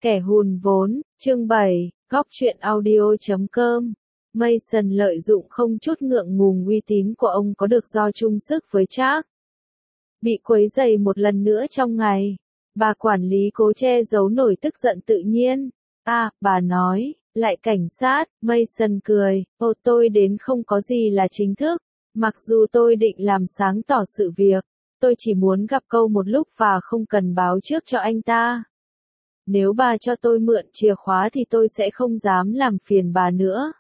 Kẻ hùn vốn, chương 7, góc truyện audio.com. Mason lợi dụng không chút ngượng ngùng uy tín của ông có được do chung sức với Charles. Bị quấy rầy một lần nữa trong ngày, bà quản lý cố che giấu nổi tức giận tự nhiên. Bà nói, lại cảnh sát. Mason cười, tôi đến không có gì là chính thức, mặc dù tôi định làm sáng tỏ sự việc, tôi chỉ muốn gặp câu một lúc và không cần báo trước cho anh ta. Nếu bà cho tôi mượn chìa khóa thì tôi sẽ không dám làm phiền bà nữa.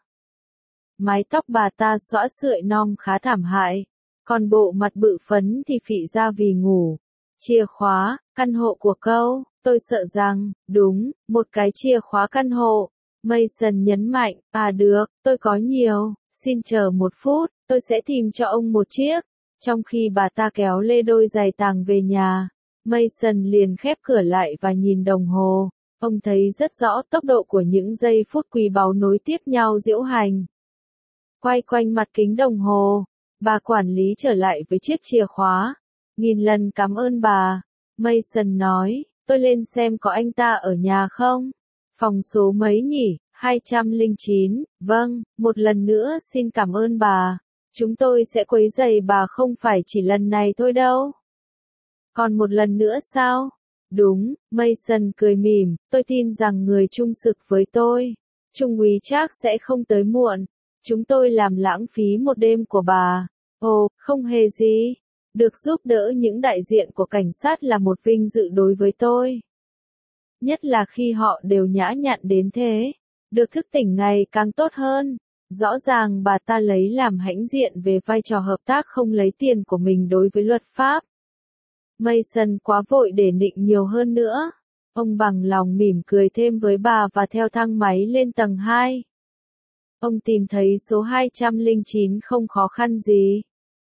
Mái tóc bà ta xõa sợi non khá thảm hại, còn bộ mặt bự phấn thì phị ra vì ngủ. Chìa khóa, căn hộ của câu, tôi sợ rằng, đúng, một cái chìa khóa căn hộ. Mason nhấn mạnh, được, tôi có nhiều, xin chờ một phút, tôi sẽ tìm cho ông một chiếc. Trong khi bà ta kéo lê đôi giày tàng về nhà, Mason liền khép cửa lại và nhìn đồng hồ. Ông thấy rất rõ tốc độ của những giây phút quý báu nối tiếp nhau diễu hành. Quay quanh mặt kính đồng hồ, bà quản lý trở lại với chiếc chìa khóa. Nghìn lần cảm ơn bà. Mason nói, tôi lên xem có anh ta ở nhà không? Phòng số mấy nhỉ? 209, vâng, một lần nữa xin cảm ơn bà. Chúng tôi sẽ quấy rầy bà không phải chỉ lần này thôi đâu. Còn một lần nữa sao? Đúng, Mason cười mỉm, tôi tin rằng người chung sức với tôi, Trung úy Charles sẽ không tới muộn. Chúng tôi làm lãng phí một đêm của bà. Không hề gì. Được giúp đỡ những đại diện của cảnh sát là một vinh dự đối với tôi. Nhất là khi họ đều nhã nhặn đến thế. Được thức tỉnh ngày càng tốt hơn. Rõ ràng bà ta lấy làm hãnh diện về vai trò hợp tác không lấy tiền của mình đối với luật pháp. Mason quá vội để nịnh nhiều hơn nữa. Ông bằng lòng mỉm cười thêm với bà và theo thang máy lên tầng 2. Ông tìm thấy số 209 không khó khăn gì.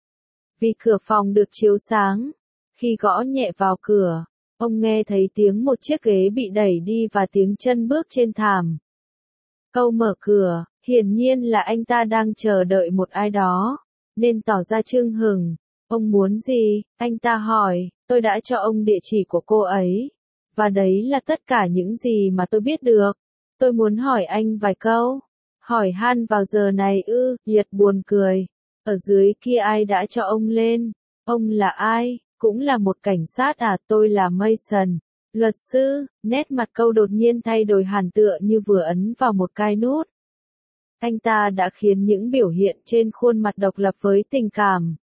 Vì cửa phòng được chiếu sáng. Khi gõ nhẹ vào cửa, ông nghe thấy tiếng một chiếc ghế bị đẩy đi và tiếng chân bước trên thảm. Câu mở cửa, hiển nhiên là anh ta đang chờ đợi một ai đó, nên tỏ ra chưng hửng. Ông muốn gì? Anh ta hỏi, tôi đã cho ông địa chỉ của cô ấy. Và đấy là tất cả những gì mà tôi biết được. Tôi muốn hỏi anh vài câu. Hỏi han vào giờ này ư? Liệt buồn cười. Ở dưới kia ai đã cho ông lên? Ông là ai? Cũng là một cảnh sát à? Tôi là Mason, luật sư. Nét mặt câu đột nhiên thay đổi hẳn tựa như vừa ấn vào một cái nút. Anh ta đã khiến những biểu hiện trên khuôn mặt độc lập với tình cảm.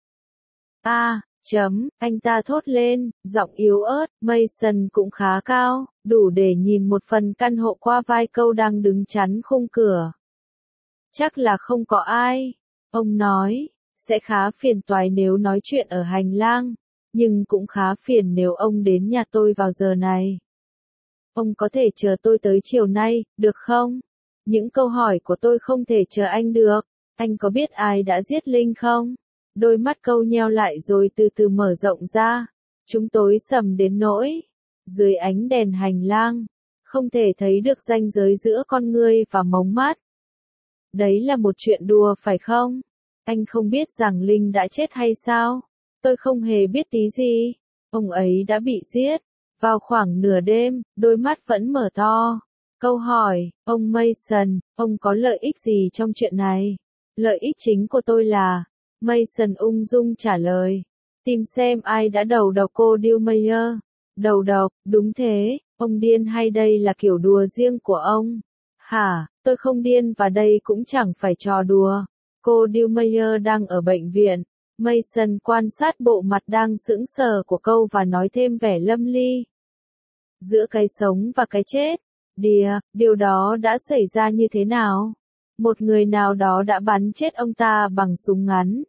Anh ta thốt lên, giọng yếu ớt. Mason cũng khá cao, đủ để nhìn một phần căn hộ qua vai câu đang đứng chắn khung cửa. Chắc là không có ai. Ông nói, sẽ khá phiền toái nếu nói chuyện ở hành lang, nhưng cũng khá phiền nếu ông đến nhà tôi vào giờ này. Ông có thể chờ tôi tới chiều nay, được không? Những câu hỏi của tôi không thể chờ anh được. Anh có biết ai đã giết Linh không? Đôi mắt câu nheo lại rồi từ từ mở rộng ra. Chúng tối sầm đến nỗi, dưới ánh đèn hành lang, không thể thấy được ranh giới giữa con ngươi và mống mắt. Đấy là một chuyện đùa phải không? Anh không biết rằng Linh đã chết hay sao? Tôi không hề biết tí gì. Ông ấy đã bị giết. Vào khoảng nửa đêm, đôi mắt vẫn mở to. Câu hỏi, ông Mason, ông có lợi ích gì trong chuyện này? Lợi ích chính của tôi là... Mason ung dung trả lời. Tìm xem ai đã đầu độc cô Dillmeyer. Đầu độc, đúng thế, ông điên hay đây là kiểu đùa riêng của ông? Hả, tôi không điên và đây cũng chẳng phải trò đùa. Cô Dillmeyer đang ở bệnh viện. Mason quan sát bộ mặt đang sững sờ của câu và nói thêm vẻ lâm ly. Giữa cái sống và cái chết. Điều đó đã xảy ra như thế nào? Một người nào đó đã bắn chết ông ta bằng súng ngắn.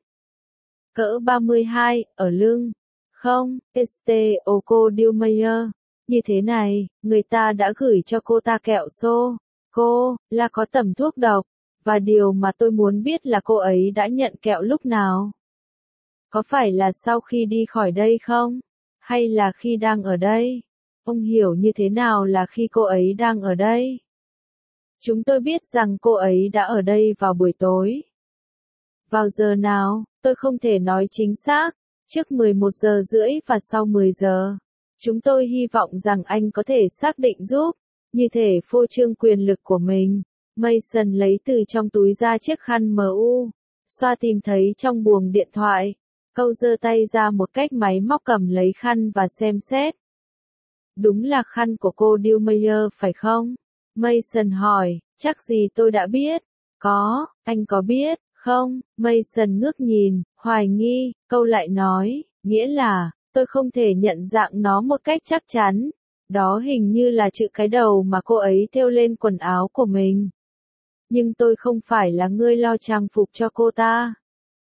Cỡ 32, ở lưng. Không, cô Dillmeyer. Như thế này, người ta đã gửi cho cô ta kẹo xô. Cô, là có tẩm thuốc độc. Và điều mà tôi muốn biết là cô ấy đã nhận kẹo lúc nào? Có phải là sau khi đi khỏi đây không? Hay là khi đang ở đây? Ông hiểu như thế nào là khi cô ấy đang ở đây? Chúng tôi biết rằng cô ấy đã ở đây vào buổi tối. Vào giờ nào? Tôi không thể nói chính xác. Trước 11 giờ rưỡi và sau 10 giờ. Chúng tôi hy vọng rằng anh có thể xác định giúp. như thể phô trương quyền lực của mình. Mason lấy từ trong túi ra chiếc khăn MU, xoa tìm thấy trong buồng điện thoại. Câu giơ tay ra một cách máy móc cầm lấy khăn và xem xét. Đúng là khăn của cô Dillmeyer phải không? Mason hỏi, chắc gì tôi đã biết. Có, anh có biết, không? Mason ngước nhìn, hoài nghi, câu lại nói, nghĩa là, tôi không thể nhận dạng nó một cách chắc chắn. Đó hình như là chữ cái đầu mà cô ấy thêu lên quần áo của mình. Nhưng tôi không phải là người lo trang phục cho cô ta.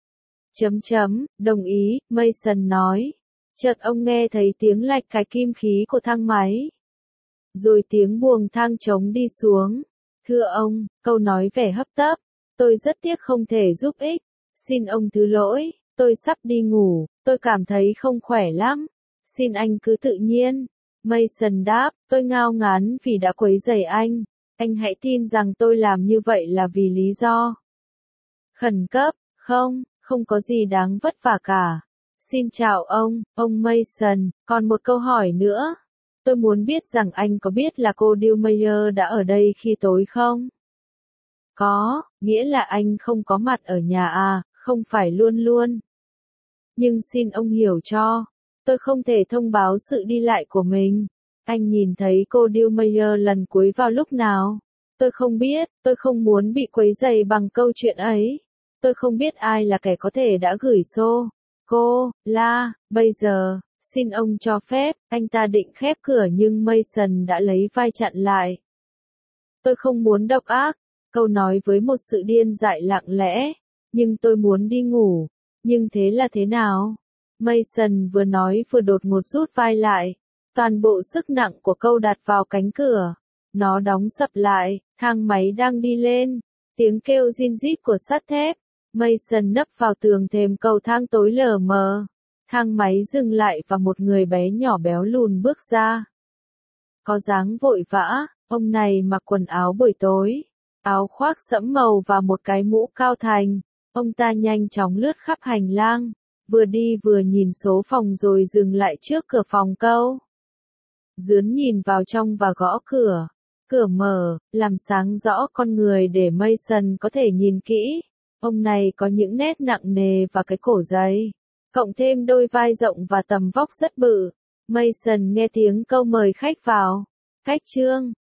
Đồng ý, Mason nói. Chợt ông nghe thấy tiếng lạch cái kim khí của thang máy. Rồi tiếng buồng thang trống đi xuống. Thưa ông, câu nói vẻ hấp tấp. Tôi rất tiếc không thể giúp ích. Xin ông thứ lỗi, tôi sắp đi ngủ, tôi cảm thấy không khỏe lắm. Xin anh cứ tự nhiên. Mason đáp, tôi ngao ngán vì đã quấy rầy anh. Anh hãy tin rằng tôi làm như vậy là vì lý do khẩn cấp, không có gì đáng vất vả cả. Xin chào ông Mason, còn một câu hỏi nữa. Tôi muốn biết rằng anh có biết là cô Dillmeyer đã ở đây khi tối không? Có, nghĩa là anh không có mặt ở nhà à, không phải luôn luôn. Nhưng xin ông hiểu cho, tôi không thể thông báo sự đi lại của mình. Anh nhìn thấy cô Dillmeyer lần cuối vào lúc nào? Tôi không biết, tôi không muốn bị quấy rầy bằng câu chuyện ấy. Tôi không biết ai là kẻ có thể đã gửi xô. Bây giờ, xin ông cho phép, anh ta định khép cửa nhưng Mason đã lấy vai chặn lại. Tôi không muốn độc ác, câu nói với một sự điên dại lặng lẽ, nhưng tôi muốn đi ngủ. Nhưng thế là thế nào? Mason vừa nói vừa đột ngột rút vai lại. Toàn bộ sức nặng của câu đặt vào cánh cửa. Nó đóng sập lại, thang máy đang đi lên. Tiếng kêu rin rít của sắt thép. Mason nấp vào tường thềm cầu thang tối lờ mờ. Thang máy dừng lại và một người bé nhỏ béo lùn bước ra. Có dáng vội vã, ông này mặc quần áo buổi tối, áo khoác sẫm màu và một cái mũ cao thành. Ông ta nhanh chóng lướt khắp hành lang, vừa đi vừa nhìn số phòng rồi dừng lại trước cửa phòng câu. Dướn nhìn vào trong và gõ cửa. Cửa mở, làm sáng rõ con người để Mason có thể nhìn kỹ. Ông này có những nét nặng nề và cái cổ dày, cộng thêm đôi vai rộng và tầm vóc rất bự. Mason nghe tiếng câu mời khách vào. Khách trương,